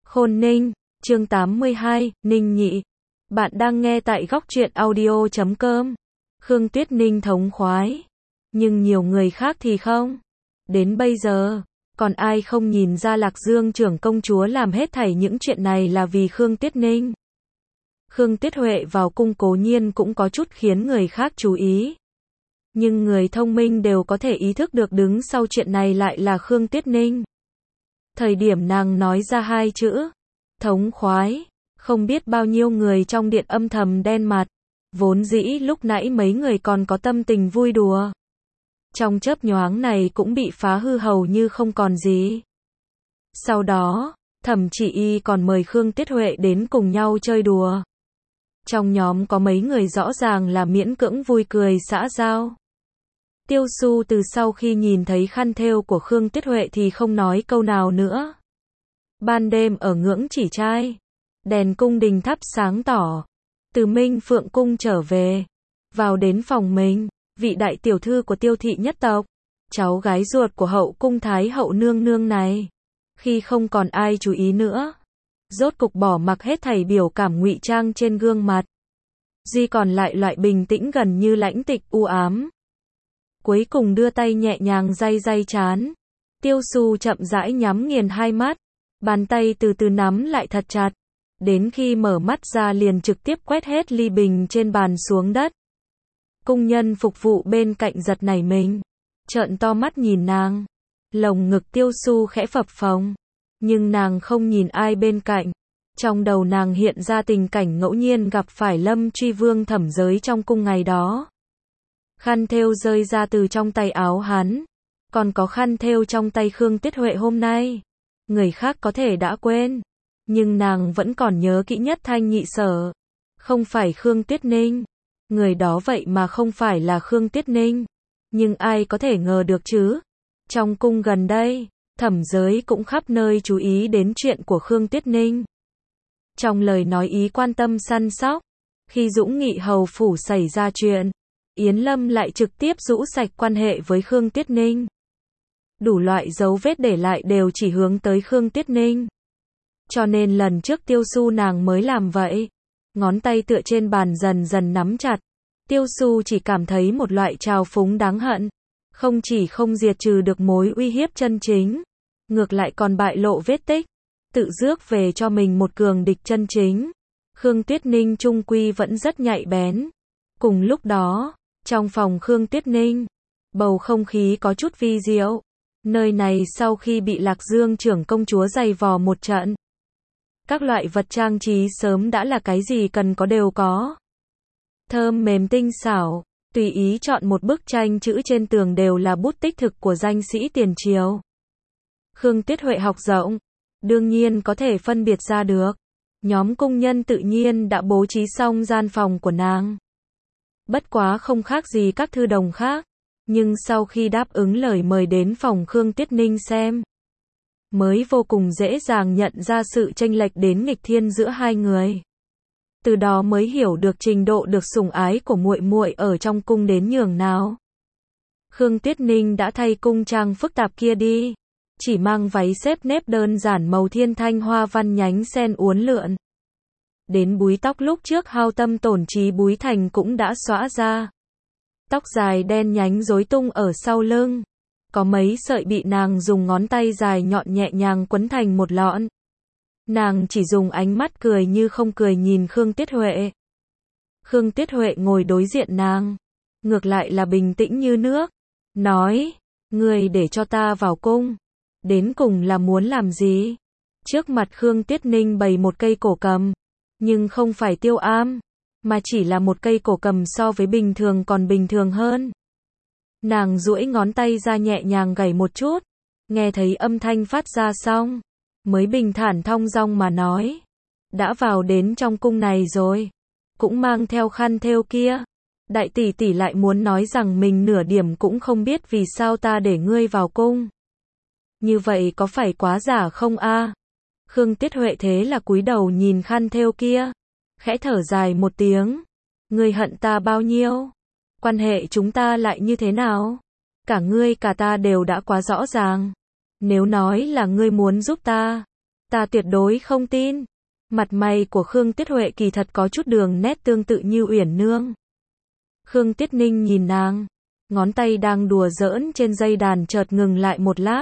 Khôn Ninh, chương 82, Ninh Nhị. Bạn đang nghe tại góc truyện audio.com. Khương Tuyết Ninh thống khoái. Nhưng nhiều người khác thì không. Đến bây giờ, còn ai không nhìn ra Lạc Dương trưởng công chúa làm hết thảy những chuyện này là vì Khương Tuyết Ninh. Khương Tuyết Huệ vào cung cố nhiên cũng có chút khiến người khác chú ý. Nhưng người thông minh đều có thể ý thức được đứng sau chuyện này lại là Khương Tuyết Ninh. Thời điểm nàng nói ra hai chữ thống khoái, không biết bao nhiêu người trong điện âm thầm đen mặt. Vốn dĩ lúc nãy mấy người còn có tâm tình vui đùa, trong chớp nhoáng này cũng bị phá hư hầu như không còn gì. Sau đó, Thẩm Chỉ Y còn mời Khương Tuyết Huệ đến cùng nhau chơi đùa. Trong nhóm có mấy người rõ ràng là miễn cưỡng vui cười xã giao. Tiêu Su từ sau khi nhìn thấy khăn thêu của Khương Tuyết Huệ thì không nói câu nào nữa. Ban đêm ở Ngưỡng Chỉ Trai, đèn cung đình thắp sáng tỏ. Từ Minh Phượng cung trở về, vào đến phòng mình, vị đại tiểu thư của Tiêu thị nhất tộc, cháu gái ruột của hậu cung thái hậu nương nương này, khi không còn ai chú ý nữa, rốt cục bỏ mặc hết thảy biểu cảm ngụy trang trên gương mặt, duy còn lại loại bình tĩnh gần như lãnh tịch u ám. Cuối cùng đưa tay nhẹ nhàng day day trán. Tiêu Su chậm rãi nhắm nghiền hai mắt, bàn tay từ từ nắm lại thật chặt, đến khi mở mắt ra liền trực tiếp quét hết ly bình trên bàn xuống đất. Cung nhân phục vụ bên cạnh giật nảy mình, trợn to mắt nhìn nàng. Lồng ngực Tiêu Su khẽ phập phồng, nhưng nàng không nhìn ai bên cạnh. Trong đầu nàng hiện ra tình cảnh ngẫu nhiên gặp phải Lâm Truy Vương Thẩm Giới trong cung ngày đó. Khăn thêu rơi ra từ trong tay áo hắn, còn có khăn thêu trong tay Khương Tuyết Huệ hôm nay. Người khác có thể đã quên, nhưng nàng vẫn còn nhớ kỹ nhất thanh nhị sở. Không phải Khương Tuyết Ninh. Người đó vậy mà không phải là Khương Tuyết Ninh. Nhưng ai có thể ngờ được chứ? Trong cung gần đây, Thẩm Giới cũng khắp nơi chú ý đến chuyện của Khương Tuyết Ninh. Trong lời nói ý quan tâm săn sóc, khi Dũng Nghị hầu phủ xảy ra chuyện, Yến Lâm lại trực tiếp rũ sạch quan hệ với Khương Tuyết Ninh. Đủ loại dấu vết để lại đều chỉ hướng tới Khương Tuyết Ninh. Cho nên lần trước Tiêu Su nàng mới làm vậy. Ngón tay tựa trên bàn dần dần nắm chặt. Tiêu Su chỉ cảm thấy một loại trào phúng đáng hận. Không chỉ không diệt trừ được mối uy hiếp chân chính, ngược lại còn bại lộ vết tích, tự rước về cho mình một cường địch chân chính. Khương Tuyết Ninh trung quy vẫn rất nhạy bén. Cùng lúc đó, trong phòng Khương Tuyết Ninh, bầu không khí có chút vi diệu. Nơi này sau khi bị Lạc Dương trưởng công chúa giày vò một trận, các loại vật trang trí sớm đã là cái gì cần có đều có. Thơm mềm tinh xảo, tùy ý chọn một bức tranh chữ trên tường đều là bút tích thực của danh sĩ tiền triều. Khương Tuyết Huệ học rộng, đương nhiên có thể phân biệt ra được. Nhóm cung nhân tự nhiên đã bố trí xong gian phòng của nàng. Bất quá không khác gì các thư đồng khác. Nhưng sau khi đáp ứng lời mời đến phòng Khương Tuyết Ninh xem, mới vô cùng dễ dàng nhận ra sự chênh lệch đến nghịch thiên giữa hai người. Từ đó mới hiểu được trình độ được sủng ái của muội muội ở trong cung đến nhường nào. Khương Tuyết Ninh đã thay cung trang phức tạp kia đi, chỉ mang váy xếp nếp đơn giản màu thiên thanh hoa văn nhánh sen uốn lượn. Đến búi tóc lúc trước hao tâm tổn trí búi thành cũng đã xõa ra. Tóc dài đen nhánh rối tung ở sau lưng, có mấy sợi bị nàng dùng ngón tay dài nhọn nhẹ nhàng quấn thành một lọn. Nàng chỉ dùng ánh mắt cười như không cười nhìn Khương Tuyết Huệ. Khương Tuyết Huệ ngồi đối diện nàng, ngược lại là bình tĩnh như nước, nói, người để cho ta vào cung, đến cùng là muốn làm gì? Trước mặt Khương Tuyết Ninh bày một cây cổ cầm, nhưng không phải tiêu am, mà chỉ là một cây cổ cầm so với bình thường còn bình thường hơn. Nàng duỗi ngón tay ra nhẹ nhàng gảy một chút, nghe thấy âm thanh phát ra xong, mới bình thản thong dong mà nói, đã vào đến trong cung này rồi, cũng mang theo khăn thêu kia. Đại tỷ tỷ lại muốn nói rằng mình nửa điểm cũng không biết vì sao ta để ngươi vào cung. Như vậy có phải quá giả không a? Khương Tuyết Huệ thế là cúi đầu nhìn khăn thêu kia, khẽ thở dài một tiếng. Ngươi hận ta bao nhiêu? Quan hệ chúng ta lại như thế nào? Cả ngươi cả ta đều đã quá rõ ràng. Nếu nói là ngươi muốn giúp ta, Ta tuyệt đối không tin. Mặt mày của Khương Tuyết Huệ kỳ thật có chút đường nét tương tự như Uyển Nương. Khương Tuyết Ninh nhìn nàng, ngón tay đang đùa giỡn trên dây đàn chợt ngừng lại một lát.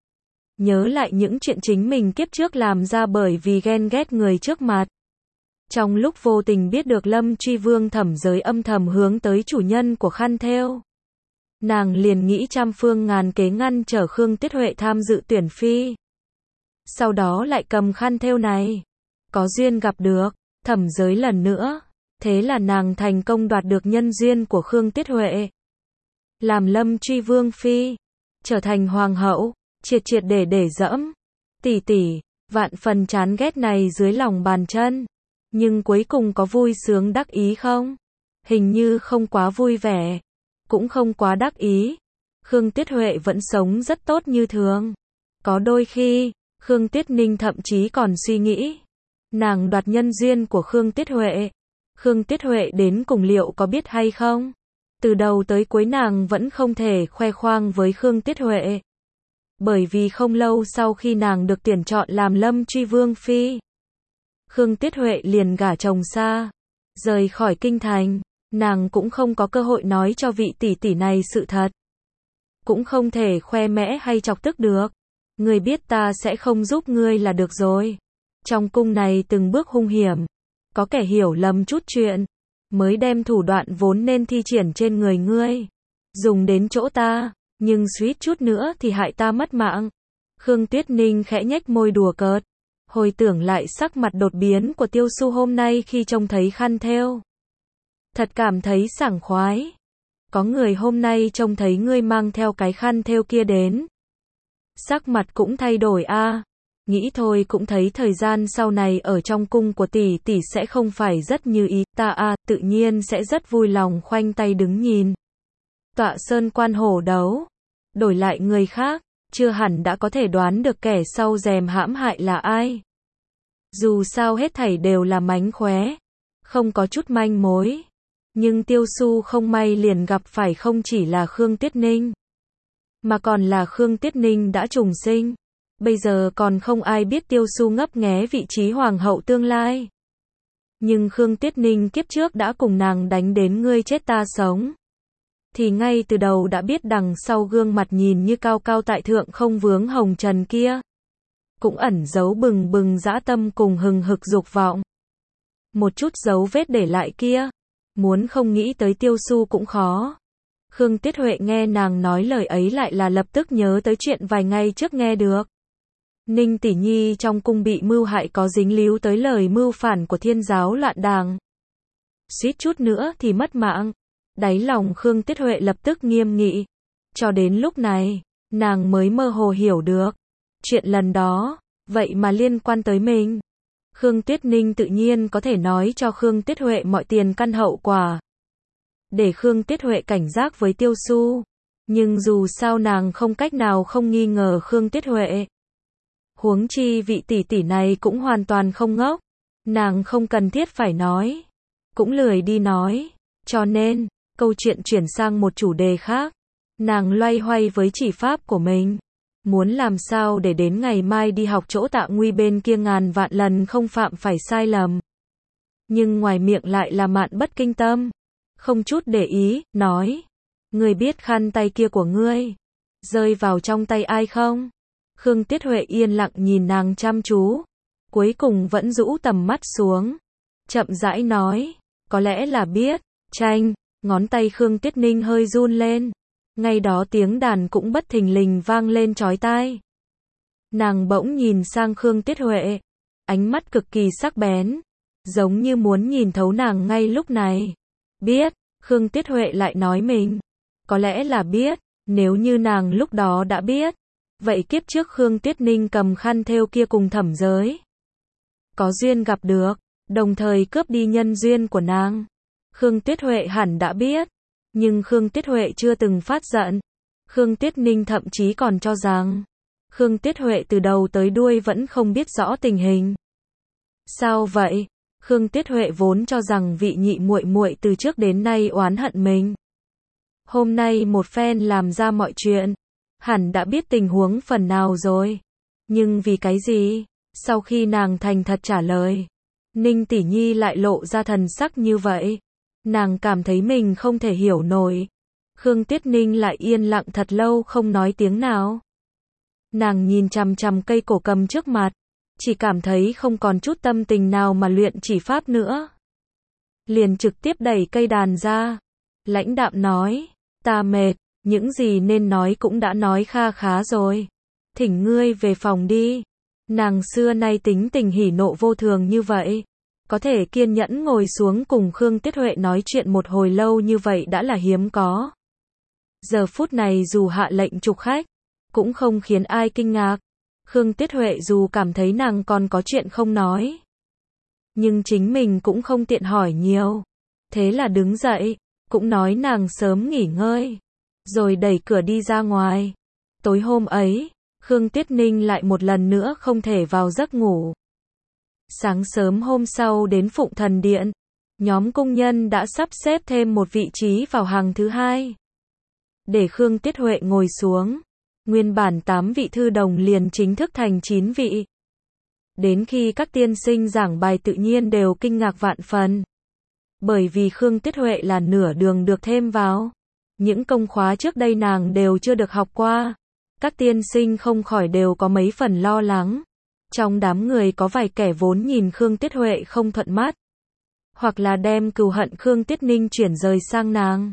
Nhớ lại những chuyện chính mình kiếp trước làm ra bởi vì ghen ghét người trước mặt. Trong lúc vô tình biết được Lâm Truy Vương Thẩm Giới âm thầm hướng tới chủ nhân của khăn thêu, nàng liền nghĩ trăm phương ngàn kế ngăn trở Khương Tuyết Huệ tham dự tuyển phi. Sau đó lại cầm khăn thêu này, có duyên gặp được Thẩm Giới lần nữa, thế là nàng thành công đoạt được nhân duyên của Khương Tuyết Huệ, làm Lâm Truy Vương phi, trở thành hoàng hậu, triệt triệt để dẫm tỷ tỷ vạn phần chán ghét này dưới lòng bàn chân. Nhưng cuối cùng có vui sướng đắc ý không? Hình như không quá vui vẻ, cũng không quá đắc ý. Khương Tuyết Huệ vẫn sống rất tốt như thường. Có đôi khi, Khương Tuyết Ninh thậm chí còn suy nghĩ, nàng đoạt nhân duyên của Khương Tuyết Huệ. Khương Tuyết Huệ đến cùng liệu có biết hay không? Từ đầu tới cuối nàng vẫn không thể khoe khoang với Khương Tuyết Huệ. Bởi vì không lâu sau khi nàng được tuyển chọn làm Lâm Truy Vương phi, Khương Tuyết Huệ liền gả chồng xa, rời khỏi kinh thành, nàng cũng không có cơ hội nói cho vị tỷ tỷ này sự thật. Cũng không thể khoe mẽ hay chọc tức được. Ngươi biết ta sẽ không giúp ngươi là được rồi. Trong cung này từng bước hung hiểm, có kẻ hiểu lầm chút chuyện, mới đem thủ đoạn vốn nên thi triển trên người ngươi, dùng đến chỗ ta, nhưng suýt chút nữa thì hại ta mất mạng. Khương Tuyết Ninh khẽ nhếch môi đùa cợt. Hồi tưởng lại sắc mặt đột biến của Tiêu Su hôm nay khi trông thấy khăn thêu, thật cảm thấy sảng khoái. Có người hôm nay trông thấy ngươi mang theo cái khăn thêu kia đến, sắc mặt cũng thay đổi a. Nghĩ thôi cũng thấy thời gian sau này ở trong cung của tỷ tỷ sẽ không phải rất như ý ta a, tự nhiên sẽ rất vui lòng khoanh tay đứng nhìn. Tọa sơn quan hổ đấu, đổi lại người khác, chưa hẳn đã có thể đoán được kẻ sau rèm hãm hại là ai. Dù sao hết thảy đều là mánh khóe, không có chút manh mối. Nhưng Tiêu Su không may liền gặp phải không chỉ là Khương Tuyết Ninh, mà còn là Khương Tuyết Ninh đã trùng sinh. Bây giờ còn không ai biết Tiêu Su ngấp nghé vị trí hoàng hậu tương lai. Nhưng Khương Tuyết Ninh kiếp trước đã cùng nàng đánh đến ngươi chết ta sống, thì ngay từ đầu đã biết đằng sau gương mặt nhìn như cao cao tại thượng không vướng hồng trần kia, cũng ẩn giấu bừng bừng dã tâm cùng hừng hực dục vọng. Một chút dấu vết để lại kia, muốn không nghĩ tới Tiêu Su cũng khó. Khương Tuyết Huệ nghe nàng nói lời ấy lại là lập tức nhớ tới chuyện vài ngày trước nghe được. Ninh tỷ nhi trong cung bị mưu hại có dính líu tới lời mưu phản của Thiên giáo loạn đàng, suýt chút nữa thì mất mạng. Đáy lòng Khương Tuyết Huệ lập tức nghiêm nghị. Cho đến lúc này, nàng mới mơ hồ hiểu được. Chuyện lần đó, vậy mà liên quan tới mình. Khương Tuyết Ninh tự nhiên có thể nói cho Khương Tuyết Huệ mọi tiền căn hậu quả, để Khương Tuyết Huệ cảnh giác với Tiêu Su. Nhưng dù sao nàng không cách nào không nghi ngờ Khương Tuyết Huệ. Huống chi vị tỷ tỷ này cũng hoàn toàn không ngốc. Nàng không cần thiết phải nói, cũng lười đi nói. Cho nên, câu chuyện chuyển sang một chủ đề khác. Nàng loay hoay với chỉ pháp của mình, muốn làm sao để đến ngày mai đi học chỗ Tạ Nguy bên kia ngàn vạn lần không phạm phải sai lầm. Nhưng ngoài miệng lại là mạn bất kinh tâm, không chút để ý, nói: "Ngươi biết khăn tay kia của ngươi rơi vào trong tay ai không?" Khương Tuyết Huệ yên lặng nhìn nàng chăm chú, cuối cùng vẫn rũ tầm mắt xuống, chậm rãi nói: "Có lẽ là biết." Chanh, ngón tay Khương Tuyết Ninh hơi run lên. Ngay đó tiếng đàn cũng bất thình lình vang lên chói tai. Nàng bỗng nhìn sang Khương Tuyết Huệ, ánh mắt cực kỳ sắc bén, giống như muốn nhìn thấu nàng ngay lúc này. Biết, Khương Tuyết Huệ lại nói mình. Có lẽ là biết, nếu như nàng lúc đó đã biết, vậy kiếp trước Khương Tuyết Ninh cầm khăn thêu kia cùng Thẩm Giới, có duyên gặp được, đồng thời cướp đi nhân duyên của nàng. Khương Tuyết Huệ hẳn đã biết, nhưng Khương Tuyết Huệ chưa từng phát giận. Khương Tuyết Ninh thậm chí còn cho rằng, Khương Tuyết Huệ từ đầu tới đuôi vẫn không biết rõ tình hình. Sao vậy? Khương Tuyết Huệ vốn cho rằng vị nhị muội muội từ trước đến nay oán hận mình. Hôm nay một phen làm ra mọi chuyện, hẳn đã biết tình huống phần nào rồi. Nhưng vì cái gì? Sau khi nàng thành thật trả lời, Ninh tỷ nhi lại lộ ra thần sắc như vậy. Nàng cảm thấy mình không thể hiểu nổi. Khương Tuyết Ninh lại yên lặng thật lâu không nói tiếng nào. Nàng nhìn chằm chằm cây cổ cầm trước mặt, chỉ cảm thấy không còn chút tâm tình nào mà luyện chỉ pháp nữa. Liền trực tiếp đẩy cây đàn ra, lãnh đạm nói, ta mệt, những gì nên nói cũng đã nói kha khá rồi. Thỉnh ngươi về phòng đi. Nàng xưa nay tính tình hỉ nộ vô thường như vậy. Có thể kiên nhẫn ngồi xuống cùng Khương Tuyết Huệ nói chuyện một hồi lâu như vậy đã là hiếm có. Giờ phút này dù hạ lệnh trục khách, cũng không khiến ai kinh ngạc. Khương Tuyết Huệ dù cảm thấy nàng còn có chuyện không nói, nhưng chính mình cũng không tiện hỏi nhiều. Thế là đứng dậy, cũng nói nàng sớm nghỉ ngơi, rồi đẩy cửa đi ra ngoài. Tối hôm ấy, Khương Tuyết Ninh lại một lần nữa không thể vào giấc ngủ. Sáng sớm hôm sau đến Phụng Thần Điện, nhóm công nhân đã sắp xếp thêm một vị trí vào hàng thứ hai. Để Khương Tuyết Huệ ngồi xuống, nguyên bản 8 vị thư đồng liền chính thức thành 9 vị. Đến khi các tiên sinh giảng bài tự nhiên đều kinh ngạc vạn phần. Bởi vì Khương Tuyết Huệ là nửa đường được thêm vào. Những công khóa trước đây nàng đều chưa được học qua. Các tiên sinh không khỏi đều có mấy phần lo lắng. Trong đám người có vài kẻ vốn nhìn Khương Tuyết Huệ không thuận mắt, hoặc là đem cừu hận Khương Tuyết Ninh chuyển rời sang nàng.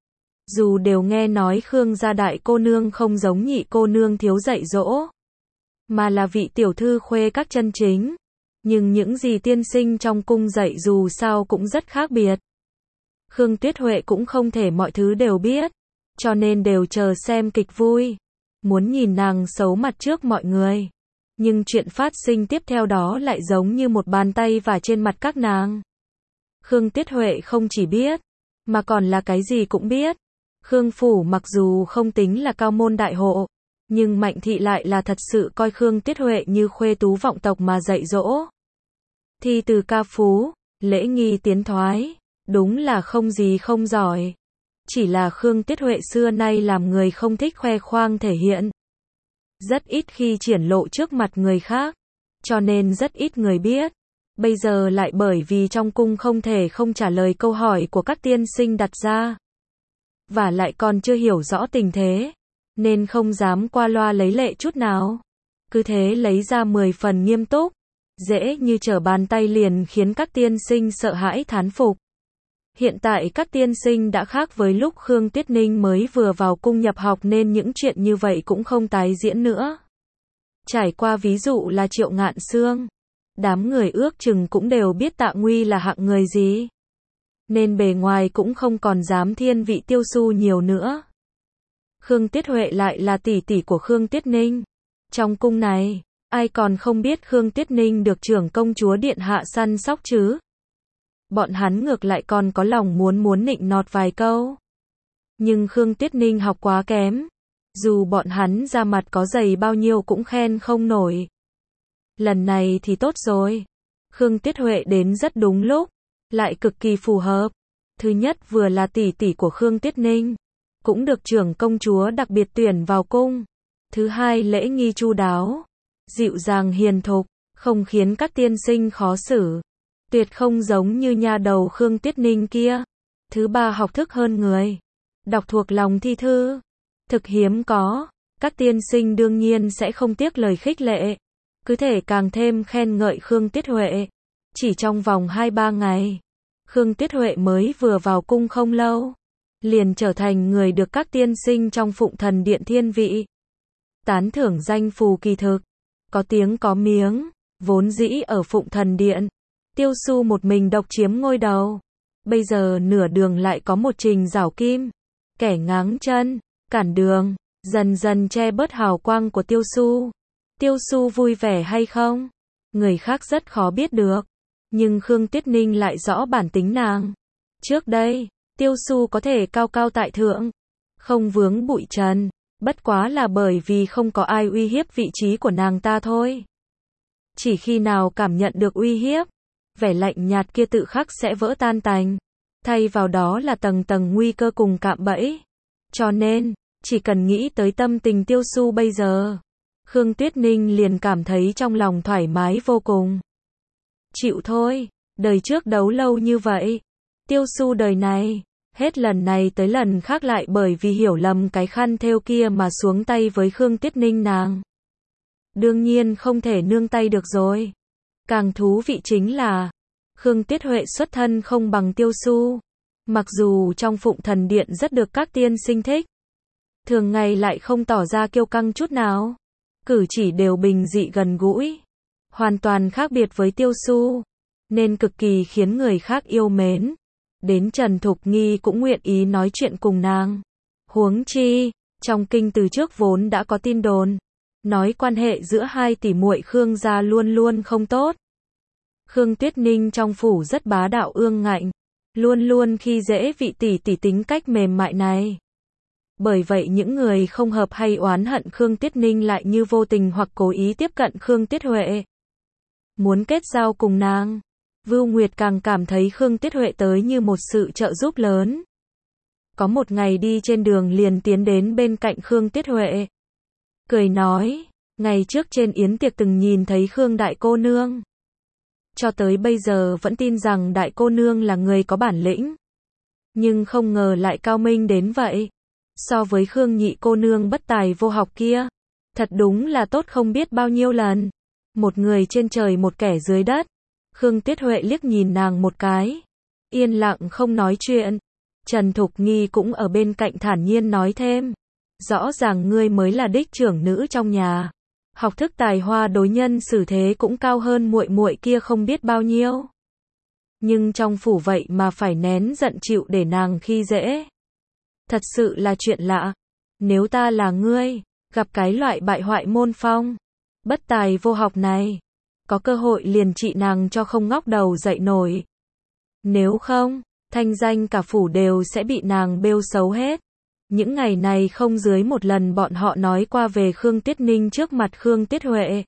Dù đều nghe nói Khương gia đại cô nương không giống nhị cô nương thiếu dạy dỗ, mà là vị tiểu thư khuê các chân chính, nhưng những gì tiên sinh trong cung dạy dù sao cũng rất khác biệt. Khương Tuyết Huệ cũng không thể mọi thứ đều biết, cho nên đều chờ xem kịch vui, muốn nhìn nàng xấu mặt trước mọi người. Nhưng chuyện phát sinh tiếp theo đó lại giống như một bàn tay vả trên mặt các nàng. Khương Tuyết Huệ không chỉ biết, mà còn là cái gì cũng biết. Khương phủ mặc dù không tính là cao môn đại hộ, nhưng Mạnh thị lại là thật sự coi Khương Tuyết Huệ như khuê tú vọng tộc mà dạy dỗ. Thi từ ca phú, lễ nghi tiến thoái, đúng là không gì không giỏi. Chỉ là Khương Tuyết Huệ xưa nay làm người không thích khoe khoang thể hiện. Rất ít khi triển lộ trước mặt người khác, cho nên rất ít người biết. Bây giờ lại bởi vì trong cung không thể không trả lời câu hỏi của các tiên sinh đặt ra, và lại còn chưa hiểu rõ tình thế, nên không dám qua loa lấy lệ chút nào. Cứ thế lấy ra 10 phần nghiêm túc, dễ như trở bàn tay liền khiến các tiên sinh sợ hãi thán phục. Hiện tại các tiên sinh đã khác với lúc Khương Tuyết Ninh mới vừa vào cung nhập học nên những chuyện như vậy cũng không tái diễn nữa. Trải qua ví dụ là Triệu Ngạn Sương, đám người ước chừng cũng đều biết Tạ Nguy là hạng người gì, nên bề ngoài cũng không còn dám thiên vị Tiêu Xu nhiều nữa. Khương Tuyết Huệ lại là tỷ tỷ của Khương Tuyết Ninh. Trong cung này, ai còn không biết Khương Tuyết Ninh được trưởng công chúa điện hạ săn sóc chứ? Bọn hắn ngược lại còn có lòng muốn nịnh nọt vài câu. Nhưng Khương Tuyết Ninh học quá kém, dù bọn hắn ra mặt có dày bao nhiêu cũng khen không nổi. Lần này thì tốt rồi. Khương Tuyết Huệ đến rất đúng lúc, lại cực kỳ phù hợp. Thứ nhất vừa là tỷ tỷ của Khương Tuyết Ninh, cũng được trưởng công chúa đặc biệt tuyển vào cung. Thứ hai lễ nghi chu đáo, dịu dàng hiền thục, không khiến các tiên sinh khó xử. Tuyệt không giống như nha đầu Khương Tuyết Ninh kia. Thứ ba học thức hơn người, đọc thuộc lòng thi thư, thực hiếm có. Các tiên sinh đương nhiên sẽ không tiếc lời khích lệ, cứ thể càng thêm khen ngợi Khương Tuyết Huệ. Chỉ trong vòng 2-3 ngày, Khương Tuyết Huệ mới vừa vào cung không lâu, liền trở thành người được các tiên sinh trong Phụng Thần Điện thiên vị tán thưởng danh phù kỳ thực, có tiếng có miếng. Vốn dĩ ở Phụng Thần Điện, Tiêu Xu một mình độc chiếm ngôi đầu. Bây giờ nửa đường lại có một Trình Giảo Kim, kẻ ngáng chân, cản đường, dần dần che bớt hào quang của Tiêu Xu. Tiêu Xu vui vẻ hay không? Người khác rất khó biết được. Nhưng Khương Tuyết Ninh lại rõ bản tính nàng. Trước đây, Tiêu Xu có thể cao cao tại thượng, không vướng bụi trần, bất quá là bởi vì không có ai uy hiếp vị trí của nàng ta thôi. Chỉ khi nào cảm nhận được uy hiếp, vẻ lạnh nhạt kia tự khắc sẽ vỡ tan tành. Thay vào đó là tầng tầng nguy cơ cùng cạm bẫy. Cho nên, chỉ cần nghĩ tới tâm tình Tiêu Xu bây giờ, Khương Tuyết Ninh liền cảm thấy trong lòng thoải mái vô cùng. Chịu thôi, đời trước đấu lâu như vậy. Tiêu Su đời này, hết lần này tới lần khác lại bởi vì hiểu lầm cái khăn thêu kia mà xuống tay với Khương Tuyết Ninh nàng. Đương nhiên không thể nương tay được rồi. Càng thú vị chính là, Khương Tuyết Huệ xuất thân không bằng Tiêu Su. Mặc dù trong Phụng Thần Điện rất được các tiên sinh thích, thường ngày lại không tỏ ra kiêu căng chút nào. Cử chỉ đều bình dị gần gũi, hoàn toàn khác biệt với Tiêu Su, nên cực kỳ khiến người khác yêu mến. Đến Trần Thục Nghi cũng nguyện ý nói chuyện cùng nàng. Huống chi, trong kinh từ trước vốn đã có tin đồn, nói quan hệ giữa hai tỷ muội Khương gia luôn luôn không tốt. Khương Tuyết Ninh trong phủ rất bá đạo ương ngạnh, luôn luôn khi dễ vị tỷ tỷ tính cách mềm mại này. Bởi vậy những người không hợp hay oán hận Khương Tuyết Ninh lại như vô tình hoặc cố ý tiếp cận Khương Tuyết Huệ, muốn kết giao cùng nàng. Vưu Nguyệt càng cảm thấy Khương Tuyết Huệ tới như một sự trợ giúp lớn. Có một ngày đi trên đường liền tiến đến bên cạnh Khương Tuyết Huệ, cười nói, ngày trước trên yến tiệc từng nhìn thấy Khương đại cô nương. Cho tới bây giờ vẫn tin rằng đại cô nương là người có bản lĩnh, nhưng không ngờ lại cao minh đến vậy. So với Khương nhị cô nương bất tài vô học kia, thật đúng là tốt không biết bao nhiêu lần. Một người trên trời một kẻ dưới đất. Khương Tuyết Huệ liếc nhìn nàng một cái, yên lặng không nói chuyện. Trần Thục Nghi cũng ở bên cạnh thản nhiên nói thêm, rõ ràng ngươi mới là đích trưởng nữ trong nhà, học thức tài hoa đối nhân xử thế cũng cao hơn muội muội kia không biết bao nhiêu. Nhưng trong phủ vậy mà phải nén giận chịu để nàng khi dễ. Thật sự là chuyện lạ. Nếu ta là ngươi, gặp cái loại bại hoại môn phong, bất tài vô học này, có cơ hội liền trị nàng cho không ngóc đầu dậy nổi. Nếu không, thanh danh cả phủ đều sẽ bị nàng bêu xấu hết. Những ngày này không dưới một lần bọn họ nói qua về Khương Tuyết Ninh trước mặt Khương Tuyết Huệ.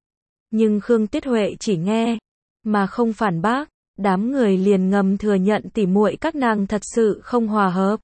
Nhưng Khương Tuyết Huệ chỉ nghe, mà không phản bác. Đám người liền ngầm thừa nhận tỉ muội các nàng thật sự không hòa hợp.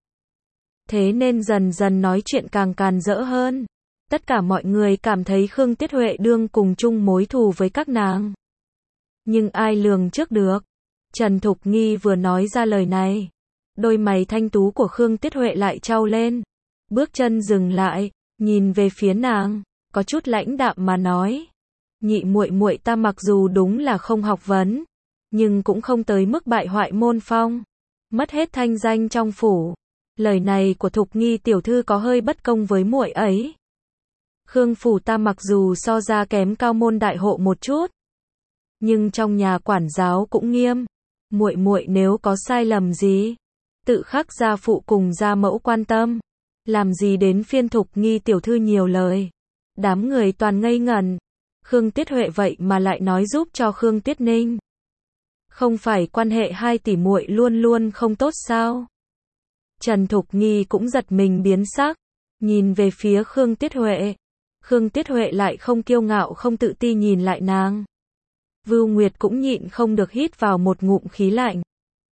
Thế nên dần dần nói chuyện càng càn rỡ hơn. Tất cả mọi người cảm thấy Khương Tuyết Huệ đương cùng chung mối thù với các nàng. Nhưng ai lường trước được. Trần Thục Nghi vừa nói ra lời này, đôi mày thanh tú của Khương Tuyết Huệ lại chau lên. Bước chân dừng lại, nhìn về phía nàng, có chút lãnh đạm mà nói, nhị muội muội ta mặc dù đúng là không học vấn, nhưng cũng không tới mức bại hoại môn phong, mất hết thanh danh trong phủ. Lời này của Thục Nghi tiểu thư có hơi bất công với muội ấy. Khương phủ ta mặc dù so ra kém cao môn đại hộ một chút, nhưng trong nhà quản giáo cũng nghiêm. Muội muội nếu có sai lầm gì, tự khắc gia phụ cùng gia mẫu quan tâm, làm gì đến phiên Thục Nghi tiểu thư nhiều lời. Đám người toàn ngây ngẩn. Khương Tuyết Huệ vậy mà lại nói giúp cho Khương Tuyết Ninh. Không phải quan hệ hai tỷ muội luôn luôn không tốt sao? Trần Thục Nghi cũng giật mình biến sắc, nhìn về phía Khương Tuyết Huệ. Khương Tuyết Huệ lại không kiêu ngạo không tự ti nhìn lại nàng. Vưu Nguyệt cũng nhịn không được hít vào một ngụm khí lạnh.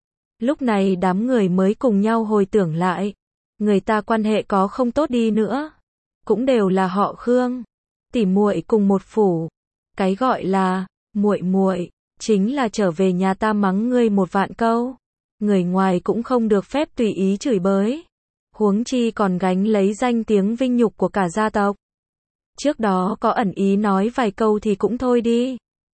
Lúc này đám người mới cùng nhau hồi tưởng lại, người ta quan hệ có không tốt đi nữa, cũng đều là họ Khương, tỉ muội cùng một phủ. Cái gọi là muội muội chính là trở về nhà ta mắng ngươi một vạn câu, người ngoài cũng không được phép tùy ý chửi bới, huống chi còn gánh lấy danh tiếng vinh nhục của cả gia tộc. Trước đó có ẩn ý nói vài câu thì cũng thôi đi,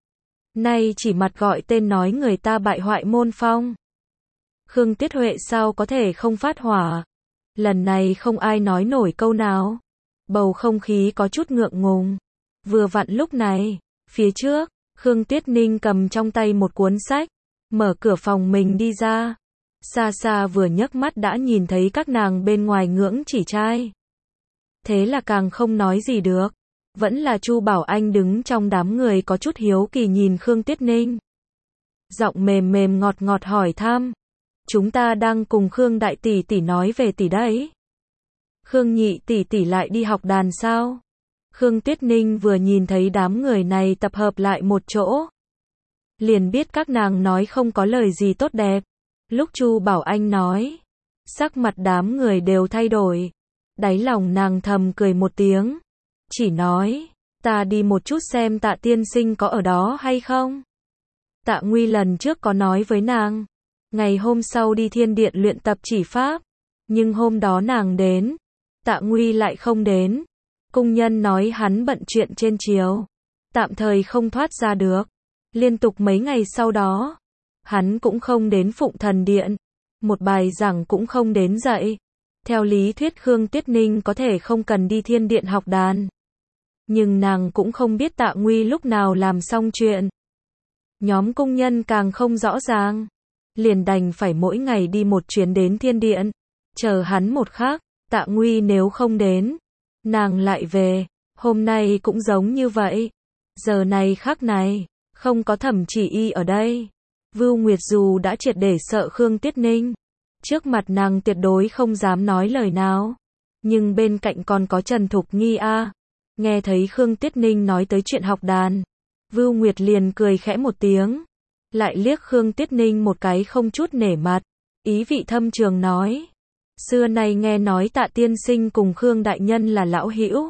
nay chỉ mặt gọi tên nói người ta bại hoại môn phong. Khương Tuyết Huệ sao có thể không phát hỏa? Lần này không ai nói nổi câu nào. Bầu không khí có chút ngượng ngùng. Vừa vặn lúc này, phía trước, Khương Tuyết Ninh cầm trong tay một cuốn sách, mở cửa phòng mình đi ra. Xa xa vừa nhấc mắt đã nhìn thấy các nàng bên ngoài ngưỡng chỉ trai. Thế là càng không nói gì được. Vẫn là Chu Bảo Anh đứng trong đám người có chút hiếu kỳ nhìn Khương Tuyết Ninh. Giọng mềm mềm ngọt ngọt hỏi thăm. Chúng ta đang cùng Khương đại tỷ tỷ nói về tỷ đấy. Khương nhị tỷ tỷ lại đi học đàn sao? Khương Tuyết Ninh vừa nhìn thấy đám người này tập hợp lại một chỗ, liền biết các nàng nói không có lời gì tốt đẹp. Lúc Chu Bảo Anh nói, sắc mặt đám người đều thay đổi. Đáy lòng nàng thầm cười một tiếng, chỉ nói, Ta đi một chút xem Tạ tiên sinh có ở đó hay không. Tạ Nguy lần trước có nói với nàng, ngày hôm sau đi thiên điện luyện tập chỉ pháp, nhưng hôm đó nàng đến, Tạ Nguy lại không đến. Cung nhân nói hắn bận chuyện trên triều, tạm thời không thoát ra được. Liên tục mấy ngày sau đó, hắn cũng không đến Phụng Thần Điện, một bài giảng cũng không đến dạy. Theo lý thuyết Khương Tuyết Ninh có thể không cần đi thiên điện học đàn, nhưng nàng cũng không biết Tạ Nguy lúc nào làm xong chuyện. Nhóm công nhân càng không rõ ràng, liền đành phải mỗi ngày đi một chuyến đến thiên điện, chờ hắn một khắc. Tạ Nguy nếu không đến, nàng lại về. Hôm nay cũng giống như vậy. Giờ này khắc này, không có Thẩm Chỉ Y ở đây, Vưu Nguyệt dù đã triệt để sợ Khương Tuyết Ninh, trước mặt nàng tuyệt đối không dám nói lời nào. Nhưng bên cạnh còn có Trần Thục Nghi a. Nghe thấy Khương Tuyết Ninh nói tới chuyện học đàn, Vưu Nguyệt liền cười khẽ một tiếng, lại liếc Khương Tuyết Ninh một cái không chút nể mặt, ý vị thâm trường nói: xưa nay nghe nói Tạ tiên sinh cùng Khương đại nhân là lão hữu,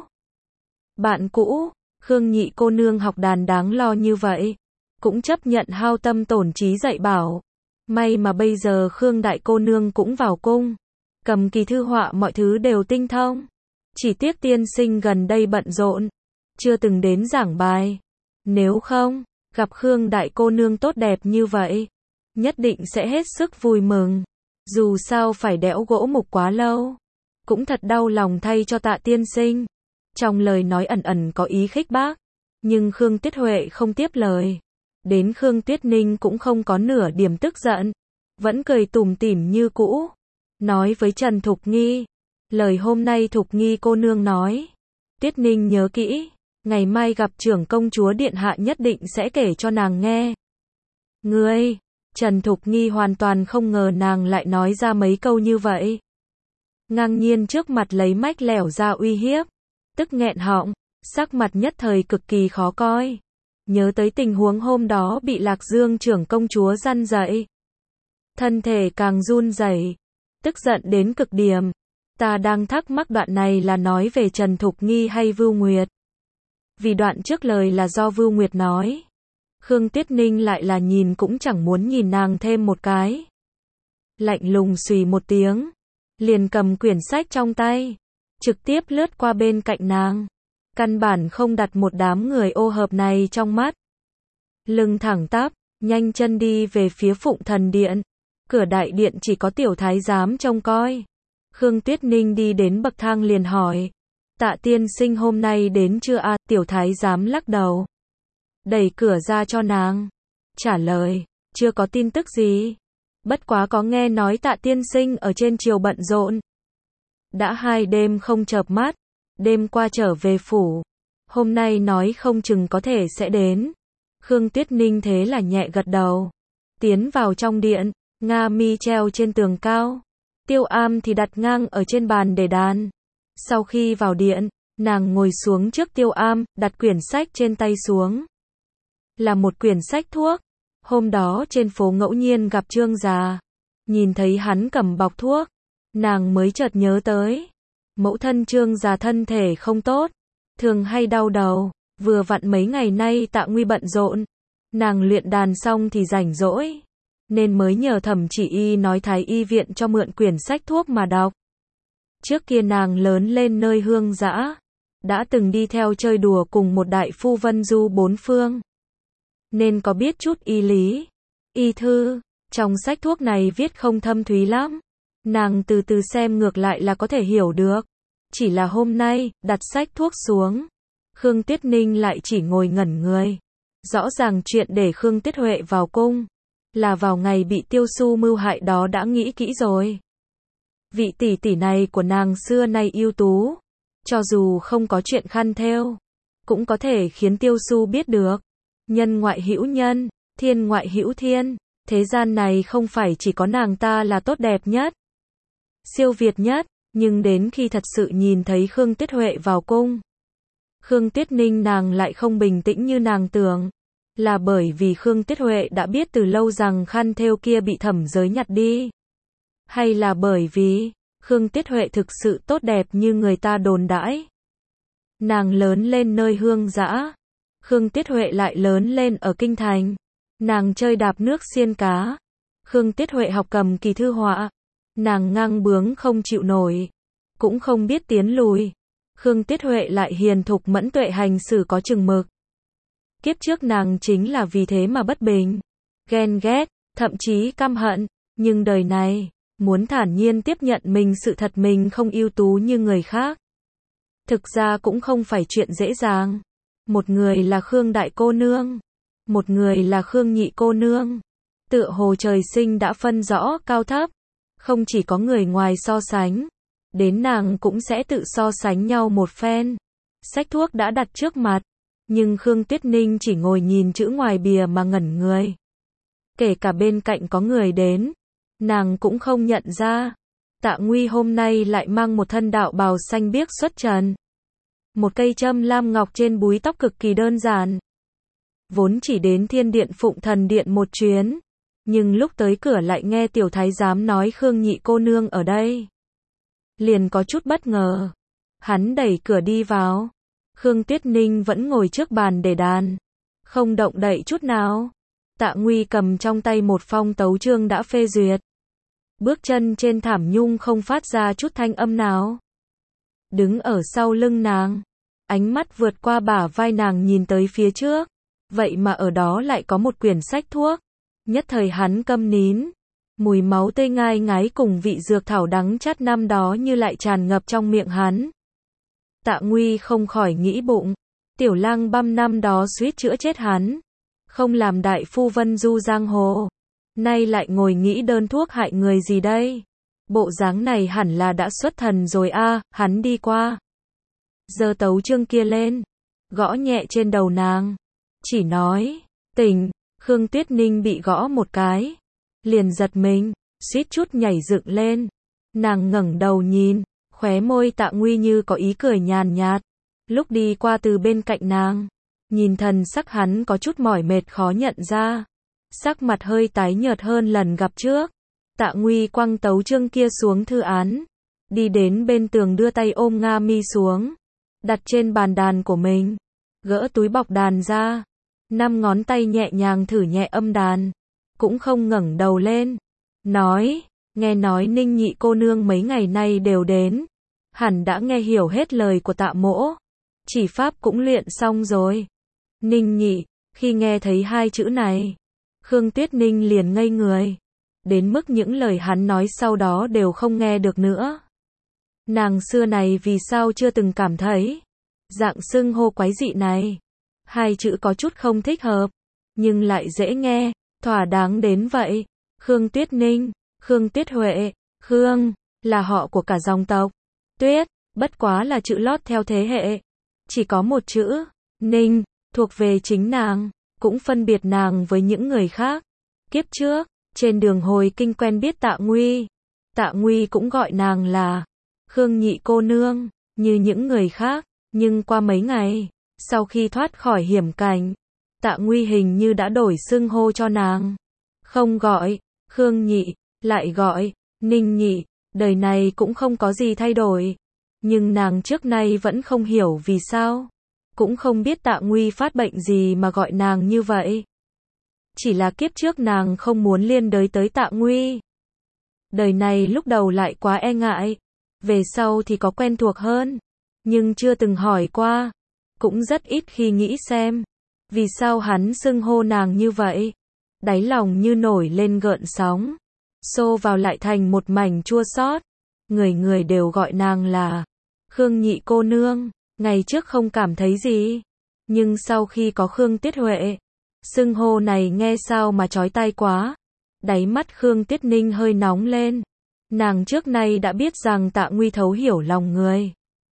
bạn cũ. Khương nhị cô nương học đàn đáng lo như vậy, cũng chấp nhận hao tâm tổn trí dạy bảo. May mà bây giờ Khương đại cô nương cũng vào cung, cầm kỳ thư họa mọi thứ đều tinh thông. Chỉ tiếc tiên sinh gần đây bận rộn, chưa từng đến giảng bài. Nếu không, gặp Khương đại cô nương tốt đẹp như vậy, nhất định sẽ hết sức vui mừng. Dù sao phải đẽo gỗ mục quá lâu, cũng thật đau lòng thay cho Tạ tiên sinh. Trong lời nói ẩn ẩn có ý khích bác, nhưng Khương Tuyết Huệ không tiếp lời. Đến Khương Tuyết Ninh cũng không có nửa điểm tức giận, vẫn cười tủm tỉm như cũ, nói với Trần Thục Nghi: lời hôm nay Thục Nghi cô nương nói, Tuyết Ninh nhớ kỹ, ngày mai gặp trưởng công chúa điện hạ nhất định sẽ kể cho nàng nghe. Ngươi, Trần Thục Nghi hoàn toàn không ngờ nàng lại nói ra mấy câu như vậy. Ngang nhiên trước mặt lấy mách lẻo ra uy hiếp, tức nghẹn họng, sắc mặt nhất thời cực kỳ khó coi. Nhớ tới tình huống hôm đó bị Lạc Dương trưởng công chúa răn dạy, thân thể càng run rẩy, tức giận đến cực điểm. Ta đang thắc mắc đoạn này là nói về Trần Thục Nghi hay Vưu Nguyệt? Vì đoạn trước lời là do Vưu Nguyệt nói. Khương Tuyết Ninh lại là nhìn cũng chẳng muốn nhìn nàng thêm một cái. Lạnh lùng xùy một tiếng, liền cầm quyển sách trong tay, trực tiếp lướt qua bên cạnh nàng. Căn bản không đặt một đám người ô hợp này trong mắt. Lưng thẳng tắp, nhanh chân đi về phía Phụng Thần Điện. Cửa đại điện chỉ có tiểu thái giám trông coi. Khương Tuyết Ninh đi đến bậc thang liền hỏi: Tạ tiên sinh hôm nay đến chưa a? Tiểu thái giám lắc đầu, đẩy cửa ra cho nàng, trả lời: chưa có tin tức gì. Bất quá có nghe nói Tạ tiên sinh ở trên triều bận rộn. Đã 2 đêm không chợp mắt, đêm qua trở về phủ, hôm nay nói không chừng có thể sẽ đến. Khương Tuyết Ninh thế là nhẹ gật đầu, tiến vào trong điện. Nga mi treo trên tường cao, tiêu am thì đặt ngang ở trên bàn để đàn. Sau khi vào điện, nàng ngồi xuống trước tiêu am, đặt quyển sách trên tay xuống. Là một quyển sách thuốc. Hôm đó trên phố ngẫu nhiên gặp Trương già, nhìn thấy hắn cầm bọc thuốc, nàng mới chợt nhớ tới mẫu thân Trương già thân thể không tốt, thường hay đau đầu. Vừa vặn mấy ngày nay Tạ Nguy bận rộn, nàng luyện đàn xong thì rảnh rỗi, nên mới nhờ Thẩm Chỉ Y nói Thái y viện cho mượn quyển sách thuốc mà đọc. Trước kia nàng lớn lên nơi hương dã, đã từng đi theo chơi đùa cùng một đại phu vân du bốn phương, nên có biết chút y lý, y thư. Trong sách thuốc này viết không thâm thúy lắm, nàng từ từ xem ngược lại là có thể hiểu được. Chỉ là hôm nay, đặt sách thuốc xuống, Khương Tuyết Ninh lại chỉ ngồi ngẩn người. Rõ ràng chuyện để Khương Tuyết Huệ vào cung, là vào ngày bị Tiêu Su mưu hại đó đã nghĩ kỹ rồi. Vị tỷ tỷ này của nàng xưa nay ưu tú, cho dù không có chuyện khăn thêu, cũng có thể khiến Tiêu Su biết được. Nhân ngoại hữu nhân, thiên ngoại hữu thiên, thế gian này không phải chỉ có nàng ta là tốt đẹp nhất, siêu việt nhất. Nhưng đến khi thật sự nhìn thấy Khương Tuyết Huệ vào cung, Khương Tuyết Ninh nàng lại không bình tĩnh như nàng tưởng. Là bởi vì Khương Tuyết Huệ đã biết từ lâu rằng khăn thêu kia bị Thẩm Giới nhặt đi? Hay là bởi vì Khương Tuyết Huệ thực sự tốt đẹp như người ta đồn đãi? Nàng lớn lên nơi Hương Dã. Khương Tiết Huệ lại lớn lên ở Kinh Thành. Nàng chơi đạp nước xiên cá. Khương Tiết Huệ học cầm kỳ thư họa. Nàng ngang bướng không chịu nổi. Cũng không biết tiến lùi. Khương Tiết Huệ lại hiền thục mẫn tuệ hành xử có chừng mực. Kiếp trước nàng chính là vì thế mà bất bình, ghen ghét, thậm chí căm hận. Nhưng đời này, muốn thản nhiên tiếp nhận mình sự thật mình không ưu tú như người khác. Thực ra cũng không phải chuyện dễ dàng. Một người là Khương Đại Cô Nương. Một người là Khương Nhị Cô Nương. Tựa hồ trời sinh đã phân rõ cao thấp. Không chỉ có người ngoài so sánh. Đến nàng cũng sẽ tự so sánh nhau một phen. Sách thuốc đã đặt trước mặt. Nhưng Khương Tuyết Ninh chỉ ngồi nhìn chữ ngoài bìa mà ngẩn người. Kể cả bên cạnh có người đến, nàng cũng không nhận ra. Tạ Nguy hôm nay lại mang một thân đạo bào xanh biếc xuất trần. Một cây châm lam ngọc trên búi tóc cực kỳ đơn giản. Vốn chỉ đến Thiên Điện Phụng Thần Điện một chuyến, nhưng lúc tới cửa lại nghe tiểu thái giám nói Khương Nhị Cô Nương ở đây. Liền có chút bất ngờ. Hắn đẩy cửa đi vào. Khương Tuyết Ninh vẫn ngồi trước bàn để đàn, không động đậy chút nào. Tạ Nguy cầm trong tay một phong tấu chương đã phê duyệt. Bước chân trên thảm nhung không phát ra chút thanh âm nào. Đứng ở sau lưng nàng, ánh mắt vượt qua bả vai nàng nhìn tới phía trước. Vậy mà ở đó lại có một quyển sách thuốc. Nhất thời hắn câm nín. Mùi máu tươi ngai ngái cùng vị dược thảo đắng chát năm đó như lại tràn ngập trong miệng hắn. Tạ Nguy không khỏi nghĩ bụng. Tiểu lang băm năm đó suýt chữa chết hắn. Không làm đại phu vân du giang hồ. Nay lại ngồi nghĩ đơn thuốc hại người gì đây. Bộ dáng này hẳn là đã xuất thần rồi a. Hắn đi qua. Giơ tấu chương kia lên. Gõ nhẹ trên đầu nàng. Chỉ nói. Tỉnh. Khương Tuyết Ninh bị gõ một cái. Liền giật mình. Suýt chút nhảy dựng lên. Nàng ngẩng đầu nhìn. Khóe môi Tạ Nguy như có ý cười nhàn nhạt. Lúc đi qua từ bên cạnh nàng, nhìn thần sắc hắn có chút mỏi mệt khó nhận ra. Sắc mặt hơi tái nhợt hơn lần gặp trước. Tạ Nguy quăng tấu chương kia xuống thư án. Đi đến bên tường đưa tay ôm nga mi xuống. Đặt trên bàn đàn của mình. Gỡ túi bọc đàn ra. 5 ngón tay nhẹ nhàng thử nhẹ âm đàn. Cũng không ngẩng đầu lên. Nói. Nghe nói Ninh Nhị Cô Nương mấy ngày nay đều đến. Hẳn đã nghe hiểu hết lời của Tạ Mỗ. Chỉ pháp cũng luyện xong rồi. Ninh Nhị, khi nghe thấy 2 chữ này, Khương Tuyết Ninh liền ngây người. Đến mức những lời hắn nói sau đó đều không nghe được nữa. Nàng xưa này vì sao chưa từng cảm thấy dạng xưng hô quái dị này. 2 chữ có chút không thích hợp, nhưng lại dễ nghe, thỏa đáng đến vậy. Khương Tuyết Ninh, Khương Tuyết Huệ, Khương, là họ của cả dòng tộc. Tuyết, bất quá là chữ lót theo thế hệ. Chỉ có một chữ, Ninh, thuộc về chính nàng, cũng phân biệt nàng với những người khác. Kiếp trước, trên đường hồi kinh quen biết Tạ Nguy. Tạ Nguy cũng gọi nàng là Khương Nhị Cô Nương, như những người khác. Nhưng qua mấy ngày, sau khi thoát khỏi hiểm cảnh, Tạ Nguy hình như đã đổi xưng hô cho nàng. Không gọi Khương Nhị, lại gọi Ninh Nhị. Đời này cũng không có gì thay đổi. Nhưng nàng trước nay vẫn không hiểu vì sao. Cũng không biết Tạ Nguy phát bệnh gì mà gọi nàng như vậy. Chỉ là kiếp trước nàng không muốn liên đới tới Tạ Nguy. Đời này lúc đầu lại quá e ngại. Về sau thì có quen thuộc hơn. Nhưng chưa từng hỏi qua. Cũng rất ít khi nghĩ xem. Vì sao hắn xưng hô nàng như vậy. Đáy lòng như nổi lên gợn sóng. Xô vào lại thành một mảnh chua xót. Người người đều gọi nàng là Khương Nhị Cô Nương. Ngày trước không cảm thấy gì. Nhưng sau khi có Khương Tiết Huệ, xưng hô này nghe sao mà chói tai quá. Đáy mắt Khương Tuyết Ninh hơi nóng lên. Nàng trước nay đã biết rằng Tạ Nguy thấu hiểu lòng người.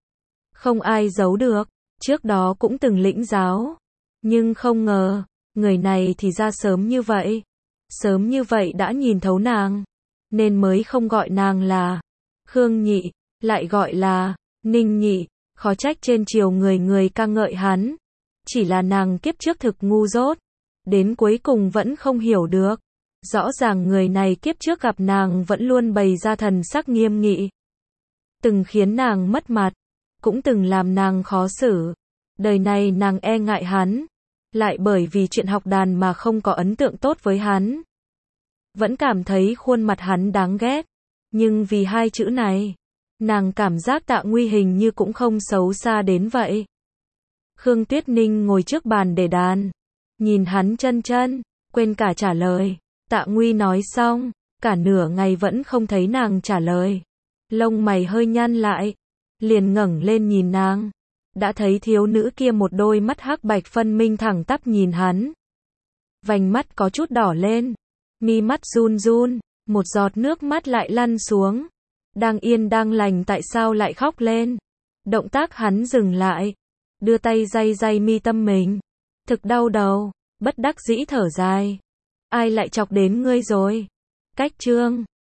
Không ai giấu được. Trước đó cũng từng lĩnh giáo. Nhưng không ngờ, người này thì ra sớm như vậy. Sớm như vậy đã nhìn thấu nàng. Nên mới không gọi nàng là Khương Nhị, lại gọi là Ninh Nhị. Khó trách trên triều người người ca ngợi hắn. Chỉ là nàng kiếp trước thực ngu dốt. Đến cuối cùng vẫn không hiểu được. Rõ ràng người này kiếp trước gặp nàng vẫn luôn bày ra thần sắc nghiêm nghị. Từng khiến nàng mất mặt. cũng từng làm nàng khó xử. Đời này nàng e ngại hắn, lại bởi vì chuyện học đàn mà không có ấn tượng tốt với hắn. Vẫn cảm thấy khuôn mặt hắn đáng ghét, nhưng vì hai chữ này, nàng cảm giác Tạ Nguy hình như cũng không xấu xa đến vậy. Khương Tuyết Ninh ngồi trước bàn để đàn, nhìn hắn chân chân, quên cả trả lời. Tạ Nguy nói xong, cả nửa ngày vẫn không thấy nàng trả lời. Lông mày hơi nhăn lại, liền ngẩng lên nhìn nàng. Đã thấy thiếu nữ kia một đôi mắt hắc bạch phân minh thẳng tắp nhìn hắn. Vành mắt có chút đỏ lên, mi mắt run run, một giọt nước mắt lại lăn xuống. Đang yên đang lành tại sao lại khóc lên? Động tác hắn dừng lại, đưa tay day day mi tâm mình. Thực đau đầu, bất đắc dĩ thở dài. Ai lại chọc đến ngươi rồi? Cách chương